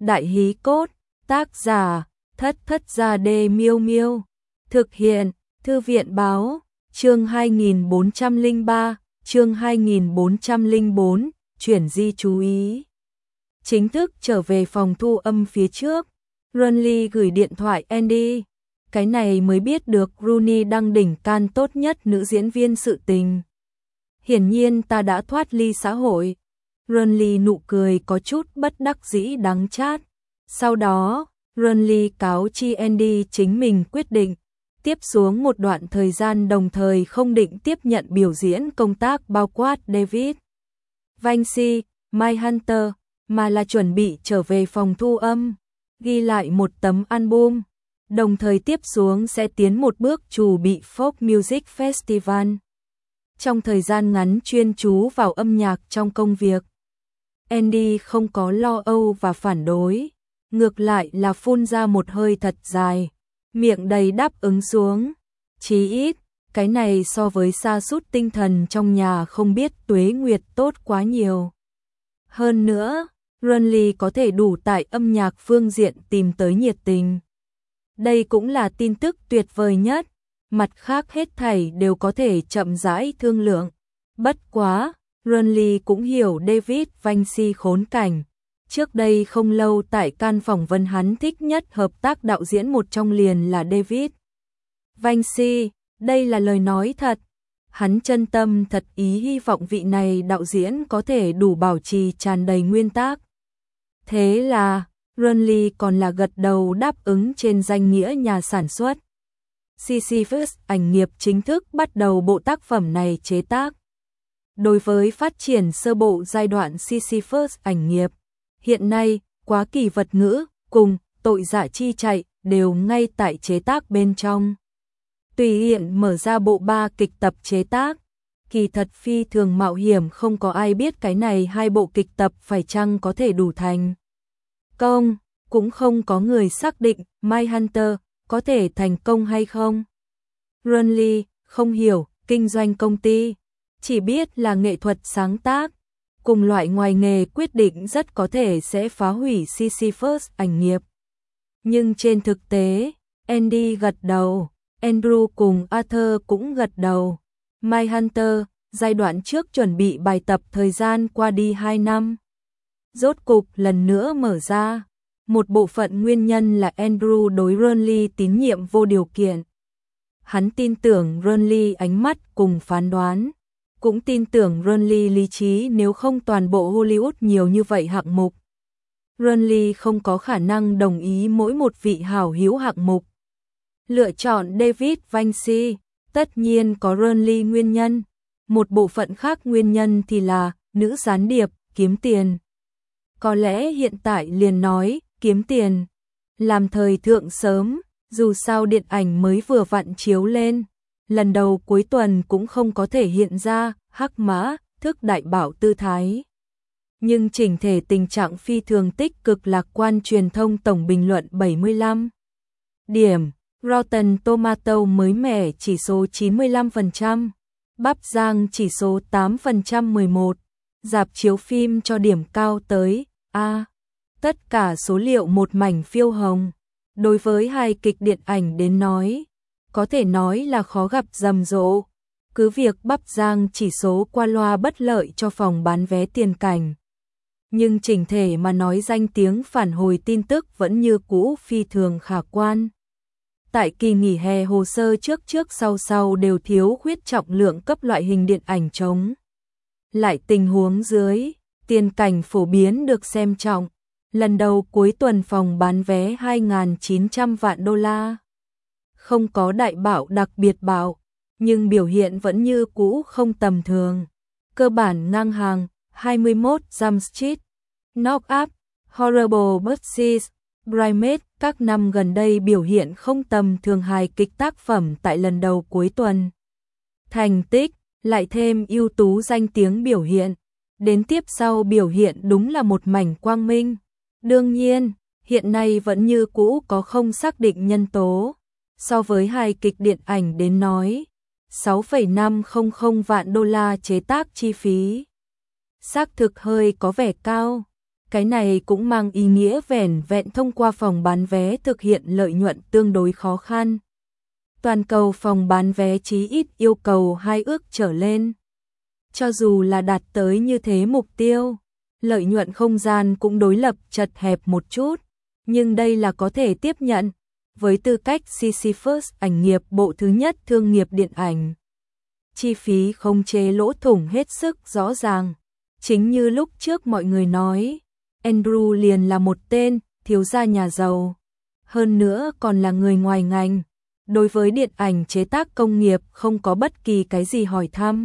Đại hí cốt, tác giả, Thất Thất Gia Đê Miêu Miêu. Thực hiện, Thư viện báo, chương 2403, chương 2404, chuyển di chú ý. Chính thức trở về phòng thu âm phía trước, Runley gửi điện thoại Andy. Cái này mới biết được Rooney đang đỉnh can tốt nhất nữ diễn viên sự tình. Hiển nhiên ta đã thoát ly xã hội. Runley nụ cười có chút bất đắc dĩ đắng chát. Sau đó, Runley cáo chi Andy chính mình quyết định tiếp xuống một đoạn thời gian đồng thời không định tiếp nhận biểu diễn công tác bao quát David Vinci, Mindhunter, mà là chuẩn bị trở về phòng thu âm, ghi lại một tấm album, đồng thời tiếp xuống sẽ tiến một bước chuẩn bị Folk Music Festival. Trong thời gian ngắn chuyên chú vào âm nhạc trong công việc, Andy không có lo âu và phản đối, ngược lại là phun ra một hơi thật dài, miệng đầy đáp ứng xuống. Chí ít, cái này so với sa sút tinh thần trong nhà không biết tuế nguyệt tốt quá nhiều. Hơn nữa, Runley có thể đủ tại âm nhạc phương diện tìm tới nhiệt tình. Đây cũng là tin tức tuyệt vời nhất, mặt khác hết thảy đều có thể chậm rãi thương lượng. Bất quá, Runley cũng hiểu David Vinci khốn cảnh. Trước đây không lâu tại can phỏng vấn hắn thích nhất hợp tác đạo diễn một trong liền là David Vinci, đây là lời nói thật. Hắn chân tâm thật ý hy vọng vị này đạo diễn có thể đủ bảo trì tràn đầy nguyên tắc. Thế là, Runley còn là gật đầu đáp ứng trên danh nghĩa nhà sản xuất. Sisyphus ảnh nghiệp chính thức bắt đầu bộ tác phẩm này chế tác. Đối với phát triển sơ bộ giai đoạn Sisyphus ảnh nghiệp, hiện nay, Quá Kỳ Vật Ngữ cùng Tội Dạ Chi Chạy đều ngay tại chế tác bên trong. Tùy hiện mở ra bộ 3 kịch tập chế tác, kỳ thật phi thường mạo hiểm, không có ai biết cái này 2 bộ kịch tập phải chăng có thể đủ thành công, cũng không có người xác định Mindhunter có thể thành công hay không. Runley không hiểu kinh doanh công ty, chỉ biết là nghệ thuật sáng tác, cùng loại ngoài nghề quyết định rất có thể sẽ phá hủy Sisyphus ảnh nghiệp. Nhưng trên thực tế, Andy gật đầu, Andrew cùng Arthur cũng gật đầu. Mindhunter, giai đoạn trước chuẩn bị bài tập thời gian qua đi 2 năm. Rốt cục lần nữa mở ra. Một bộ phận nguyên nhân là Andrew đối Runley tín nhiệm vô điều kiện. Hắn tin tưởng Runley ánh mắt cùng phán đoán, cũng tin tưởng Runley lý trí, nếu không toàn bộ Hollywood nhiều như vậy hạng mục. Runley không có khả năng đồng ý mỗi một vị hảo hữu hạng mục. Lựa chọn David Vinci, tất nhiên có Runley nguyên nhân. Một bộ phận khác nguyên nhân thì là nữ gián điệp, kiếm tiền. Có lẽ hiện tại liền nói, kiếm tiền. Làm thời thượng sớm, dù sao điện ảnh mới vừa vặn chiếu lên. Lần đầu cuối tuần cũng không có thể hiện ra hắc mã, thức đại bảo tư thái. Nhưng chỉnh thể tình trạng phi thường tích cực lạc quan, truyền thông tổng bình luận 75 điểm, Rotten Tomato mới mẻ chỉ số 95%, Bắp Giang chỉ số 8% 11, rạp chiếu phim cho điểm cao tới A. Tất cả số liệu một mảnh phiêu hồng. Đối với 2 kịch điện ảnh đến nói, có thể nói là khó gặp rầm rộ. Cứ việc Bắp Giang chỉ số qua loa bất lợi cho phòng bán vé tiền cảnh. Nhưng chỉnh thể mà nói danh tiếng phản hồi tin tức vẫn như cũ phi thường khả quan. Tại kỳ nghỉ hè hồ sơ trước sau đều thiếu khuyết trọng lượng cấp loại hình điện ảnh chống. Lại tình huống dưới, tiền cảnh phổ biến được xem trọng. Lần đầu cuối tuần phòng bán vé 2.900 vạn đô la. Không có đại bạo đặc biệt bạo, nhưng biểu hiện vẫn như cũ không tầm thường. Cơ bản ngang hàng, 21 Jump Street, Knock Up, Horrible Bosses, Bridesmaids, các năm gần đây biểu hiện không tầm thường hài kịch tác phẩm tại lần đầu cuối tuần. Thành tích, lại thêm ưu tú danh tiếng biểu hiện, đến tiếp sau biểu hiện đúng là một mảnh quang minh. Đương nhiên, hiện nay vẫn như cũ có không xác định nhân tố. So với 2 kịch điện ảnh đến nói, 6,500 vạn đô la chế tác chi phí. Xác thực hơi có vẻ cao. Cái này cũng mang ý nghĩa vẻn vẹn thông qua phòng bán vé thực hiện lợi nhuận tương đối khó khăn. Toàn cầu phòng bán vé chí ít yêu cầu 2 ước trở lên. Cho dù là đạt tới như thế mục tiêu, lợi nhuận không gian cũng đối lập chật hẹp một chút, nhưng đây là có thể tiếp nhận. Với tư cách Sisyphus ảnh nghiệp bộ thứ nhất thương nghiệp điện ảnh, chi phí khống chế lỗ thủng hết sức rõ ràng. Chính như lúc trước mọi người nói, Andrew liền là một tên thiếu gia nhà giàu, hơn nữa còn là người ngoài ngành, đối với điện ảnh chế tác công nghiệp không có bất kỳ cái gì hỏi thăm.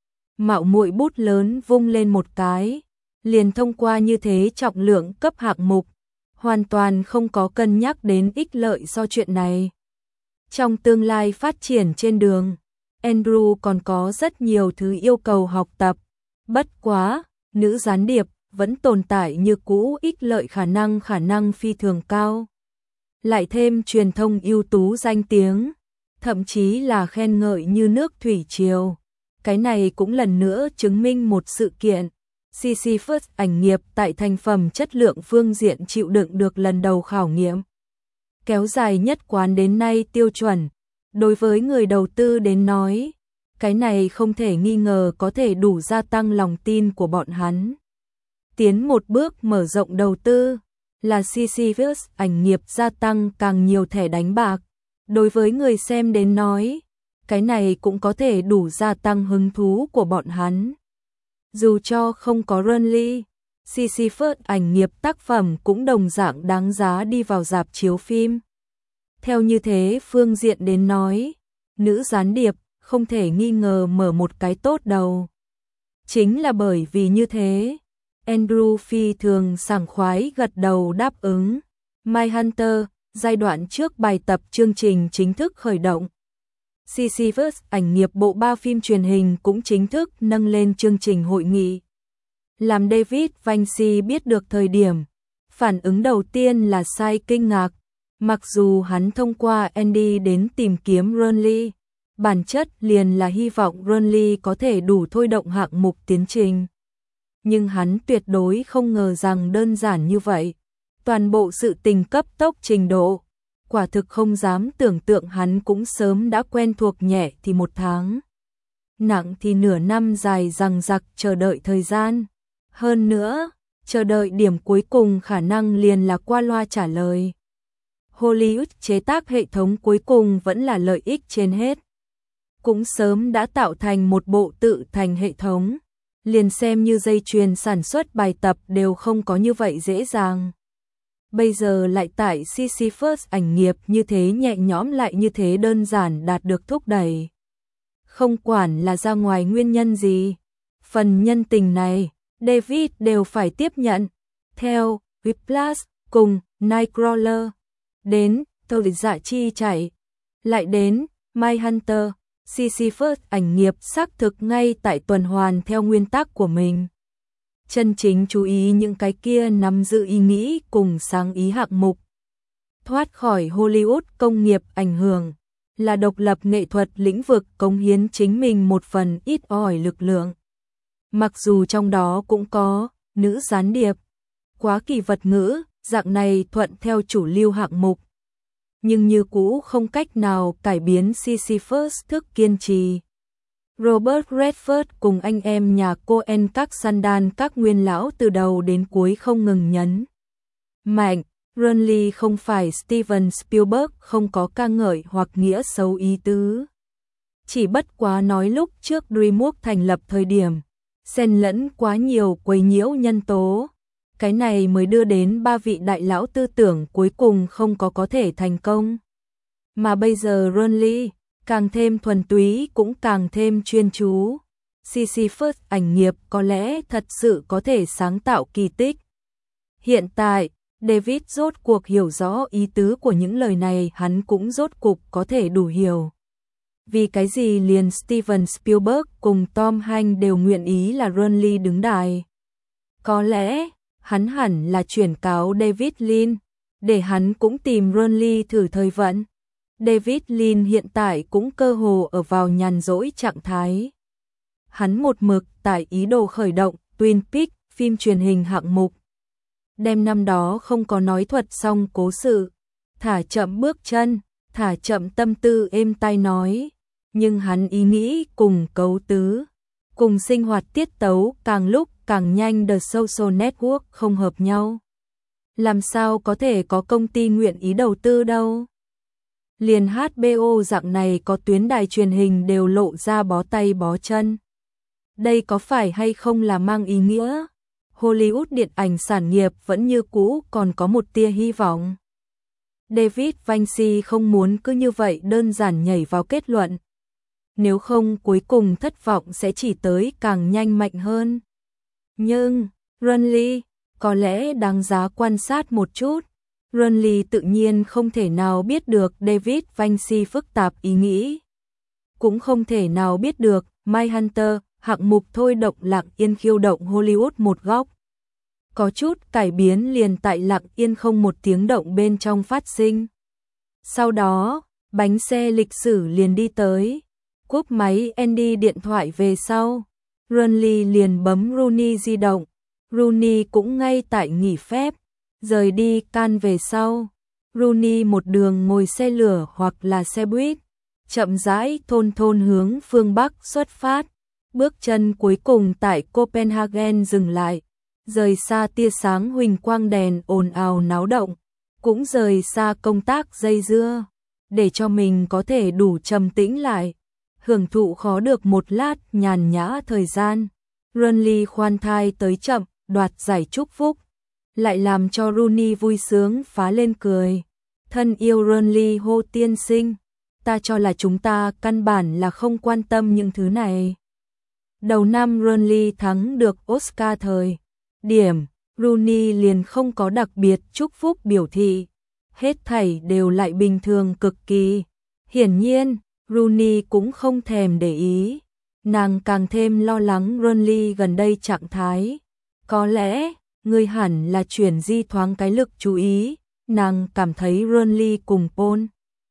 Mạo muội bút lớn vung lên một cái, liền thông qua như thế trọng lượng cấp hạng mục, hoàn toàn không có cân nhắc đến ích lợi do chuyện này. Trong tương lai phát triển trên đường, Andrew còn có rất nhiều thứ yêu cầu học tập. Bất quá, nữ gián điệp vẫn tồn tại như cũ, ích lợi khả năng phi thường cao. Lại thêm truyền thông ưu tú danh tiếng, thậm chí là khen ngợi như nước thủy triều. Cái này cũng lần nữa chứng minh một sự kiện. Sisyphus ảnh nghiệp tại thành phẩm chất lượng phương diện chịu đựng được lần đầu khảo nghiệm. Kéo dài nhất quán đến nay tiêu chuẩn. Đối với người đầu tư đến nói, cái này không thể nghi ngờ có thể đủ gia tăng lòng tin của bọn hắn. Tiến một bước mở rộng đầu tư là Sisyphus ảnh nghiệp gia tăng càng nhiều thẻ đánh bạc. Đối với người xem đến nói, cái này cũng có thể đủ gia tăng hứng thú của bọn hắn. Dù cho không có Runly, Sisyphus ảnh nghiệp tác phẩm cũng đồng dạng đáng giá đi vào rạp chiếu phim. Theo như thế phương diện đến nói, nữ gián điệp không thể nghi ngờ mở một cái tốt đầu. Chính là bởi vì như thế, Andrew phi thường sảng khoái gật đầu đáp ứng. Mindhunter, giai đoạn trước bài tập chương trình chính thức khởi động. Sisyphus ảnh nghiệp bộ 3 phim truyền hình cũng chính thức nâng lên chương trình hội nghị. Làm David Vinci biết được thời điểm, phản ứng đầu tiên là sai kinh ngạc. Mặc dù hắn thông qua Andy đến tìm kiếm Runly, bản chất liền là hy vọng Runly có thể đủ thôi động hạng mục tiến trình. Nhưng hắn tuyệt đối không ngờ rằng đơn giản như vậy. Toàn bộ sự tình cấp tốc trình độ, quả thực không dám tưởng tượng hắn cũng sớm đã quen thuộc, nhẹ thì 1 tháng, nặng thì nửa năm dài dằng dặc chờ đợi thời gian. Hơn nữa, chờ đợi điểm cuối cùng khả năng liền là qua loa trả lời. Hollywood chế tác hệ thống cuối cùng vẫn là lợi ích trên hết. Cũng sớm đã tạo thành một bộ tự thành hệ thống, liền xem như dây chuyền sản xuất bài tập đều không có như vậy dễ dàng. Bây giờ lại tại Sisyphus ảnh nghiệp như thế nhẹ nhõm lại như thế đơn giản đạt được thúc đẩy. Không quản là ra ngoài nguyên nhân gì, phần nhân tình này, David đều phải tiếp nhận. Theo Whiplash cùng Nightcrawler, đến Tôi Dạ Chi Chạy, lại đến Mindhunter, Sisyphus ảnh nghiệp xác thực ngay tại tuần hoàn theo nguyên tắc của mình. Chân chính chú ý những cái kia nắm giữ ý nghĩ cùng sáng ý hạng mục. Thoát khỏi Hollywood công nghiệp ảnh hưởng, là độc lập nghệ thuật lĩnh vực cống hiến chính mình một phần ít ỏi lực lượng. Mặc dù trong đó cũng có nữ gián điệp, quá kỳ vật ngữ, dạng này thuận theo chủ lưu hạng mục. Nhưng như cũ không cách nào cải biến Sisyphus thức kiên trì. Robert Redford cùng anh em nhà Coen các Sandal các nguyên lão từ đầu đến cuối không ngừng nhấn mạnh, Runly không phải Steven Spielberg không có ca ngợi hoặc nghĩa xấu ý tứ. Chỉ bất quá nói lúc trước DreamWorks thành lập thời điểm, xen lẫn quá nhiều quấy nhiễu nhân tố. Cái này mới đưa đến 3 vị đại lão tư tưởng cuối cùng không có thể thành công. Mà bây giờ Runly càng thêm thuần túy cũng càng thêm chuyên chú. Sisyphus ảnh nghiệp có lẽ thật sự có thể sáng tạo kỳ tích. Hiện tại, David rốt cuộc hiểu rõ ý tứ của những lời này, hắn cũng rốt cuộc có thể đủ hiểu. Vì cái gì liền Steven Spielberg cùng Tom Hanks đều nguyện ý là Runly đứng đài. Có lẽ, hắn hẳn là chuyển cáo David Lean, để hắn cũng tìm Runly thử thời vận. David Lean hiện tại cũng cơ hồ ở vào nhàn rỗi trạng thái. Hắn một mực tại ý đồ khởi động Twin Peaks phim truyền hình hạng mục. đem năm đó không có nói thuật xong cố sự, thả chậm bước chân, thả chậm tâm tư êm tai nói, nhưng hắn ý nghĩ cùng cấu tứ, cùng sinh hoạt tiết tấu càng lúc càng nhanh The Social Network không hợp nhau. Làm sao có thể có công ty nguyện ý đầu tư đâu. Liền HBO dạng này có tuyến đài truyền hình đều lộ ra bó tay bó chân. Đây có phải hay không là mang ý nghĩa Hollywood điện ảnh sản nghiệp vẫn như cũ còn có một tia hy vọng. David Vinci không muốn cứ như vậy đơn giản nhảy vào kết luận. Nếu không cuối cùng thất vọng sẽ chỉ tới càng nhanh mạnh hơn. Nhưng, Runley, có lẽ đáng giá quan sát một chút. Runley tự nhiên không thể nào biết được David Vinci phức tạp ý nghĩ. Cũng không thể nào biết được Mindhunter, hạng mục thôi động Lặng Yên khiêu động Hollywood một góc. Có chút cải biến liền tại Lặng Yên không một tiếng động bên trong phát sinh. Sau đó, bánh xe lịch sử liền đi tới. Cúp máy Andy điện thoại về sau. Runley liền bấm Rooney di động. Rooney cũng ngay tại nghỉ phép. Rời đi Cannes về sau. Rooney một đường ngồi xe lửa hoặc là xe buýt. Chậm rãi thôn hướng phương Bắc xuất phát. Bước chân cuối cùng tại Copenhagen dừng lại. Rời xa tia sáng huỳnh quang đèn ồn ào náo động. Cũng rời xa công tác dây dưa. Để cho mình có thể đủ trầm tĩnh lại. Hưởng thụ khó được một lát nhàn nhã thời gian. Runley khoan thai tới chậm, đoạt giải chúc phúc. Lại làm cho Rooney vui sướng phá lên cười. Thân yêu Runley hô tiên sinh. Ta cho là chúng ta căn bản là không quan tâm những thứ này. Đầu năm Runley thắng được Oscar thời điểm, Rooney liền không có đặc biệt chúc phúc biểu thị. Hết thảy đều lại bình thường cực kỳ. Hiển nhiên, Rooney cũng không thèm để ý. Nàng càng thêm lo lắng Runley gần đây trạng thái. Có lẽ, người hẳn là chuyển di thoáng cái lực chú ý. Nàng cảm thấy Runley cùng Paul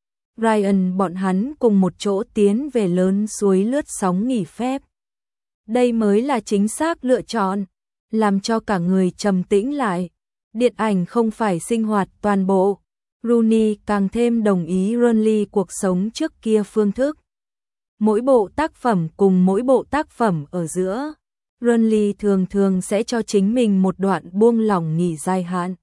Ryan bọn hắn cùng một chỗ tiến về lớn suối lướt sóng nghỉ phép. Đây mới là chính xác lựa chọn, làm cho cả người trầm tĩnh lại. Điện ảnh không phải sinh hoạt toàn bộ. Rooney càng thêm đồng ý Runley cuộc sống trước kia phương thức. Mỗi bộ tác phẩm cùng mỗi bộ tác phẩm ở giữa, Runley thường thường sẽ cho chính mình một đoạn buông lỏng nghỉ dài hạn.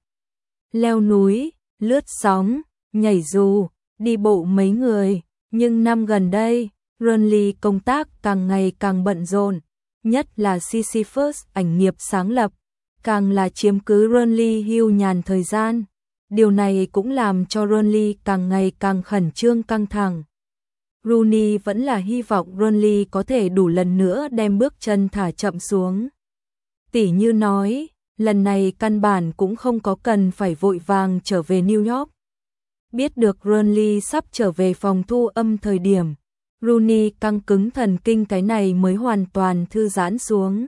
Leo núi, lướt sóng, nhảy dù, đi bộ mấy người, nhưng năm gần đây, Runley công tác càng ngày càng bận rộn, nhất là Sisyphus ảnh nghiệp sáng lập, càng là chiếm cứ Runley hưu nhàn thời gian. Điều này cũng làm cho Runley càng ngày càng khẩn trương căng thẳng. Rooney vẫn là hy vọng Runley có thể đủ lần nữa đem bước chân thả chậm xuống. Tỉ như nói, lần này căn bản cũng không có cần phải vội vàng trở về New York. Biết được Runley sắp trở về phòng thu âm thời điểm, Rooney căng cứng thần kinh cái này mới hoàn toàn thư giãn xuống.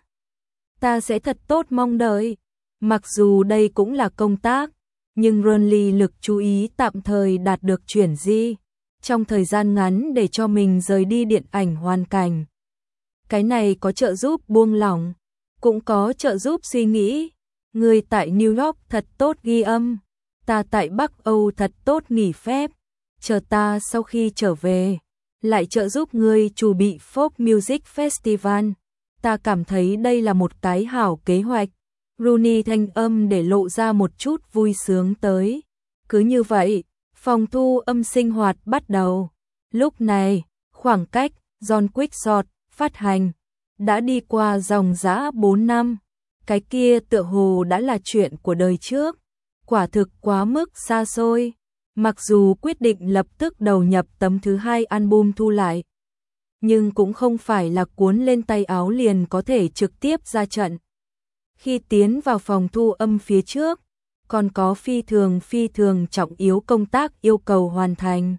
Ta sẽ thật tốt mong đợi. Mặc dù đây cũng là công tác, nhưng Runley lực chú ý tạm thời đạt được chuyển di. Trong thời gian ngắn để cho mình rời đi điện ảnh hoàn cảnh. Cái này có trợ giúp buông lỏng, cũng có trợ giúp suy nghĩ. Người tại New York thật tốt ghi âm, ta tại Bắc Âu thật tốt nghỉ phép, chờ ta sau khi trở về, lại trợ giúp người chuẩn bị Folk Music Festival. Ta cảm thấy đây là một cái hảo kế hoạch. Rooney thanh âm để lộ ra một chút vui sướng tới. Cứ như vậy, phòng thu âm sinh hoạt bắt đầu. Lúc này, khoảng cách John Quick phát hành đã đi qua dòng dã 4 năm. Cái kia tựa hồ đã là chuyện của đời trước. Quả thực quá mức xa xôi. Mặc dù quyết định lập tức đầu nhập tấm thứ 2 album thu lại, nhưng cũng không phải là cuốn lên tay áo liền có thể trực tiếp ra trận. Khi tiến vào phòng thu âm phía trước, còn có phi thường trọng yếu công tác yêu cầu hoàn thành.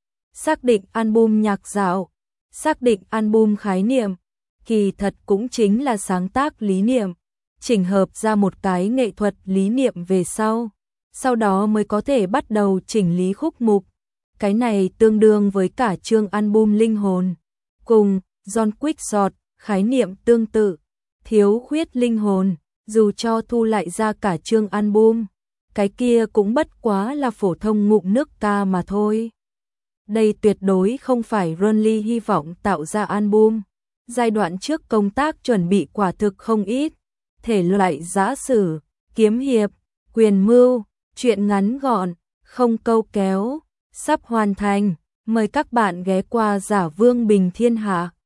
Xác định album nhạc dạo, xác định album khái niệm, kỳ thật cũng chính là sáng tác lý niệm, chỉnh hợp ra một cái nghệ thuật lý niệm về sau đó mới có thể bắt đầu chỉnh lý khúc mục. Cái này tương đương với cả chương album linh hồn. Cùng John Quick khái niệm tương tự, thiếu khuyết linh hồn, dù cho thu lại ra cả chương album, cái kia cũng bất quá là phổ thông ngụm nước ca mà thôi. Đây tuyệt đối không phải Ronly hy vọng tạo ra album. Giai đoạn trước công tác chuẩn bị quả thực không ít, thể loại giã sử, kiếm hiệp, quyền mưu, truyện ngắn gọn, không câu kéo, sắp hoàn thành. Mời các bạn ghé qua Giả Vương Bình Thiên Hạ.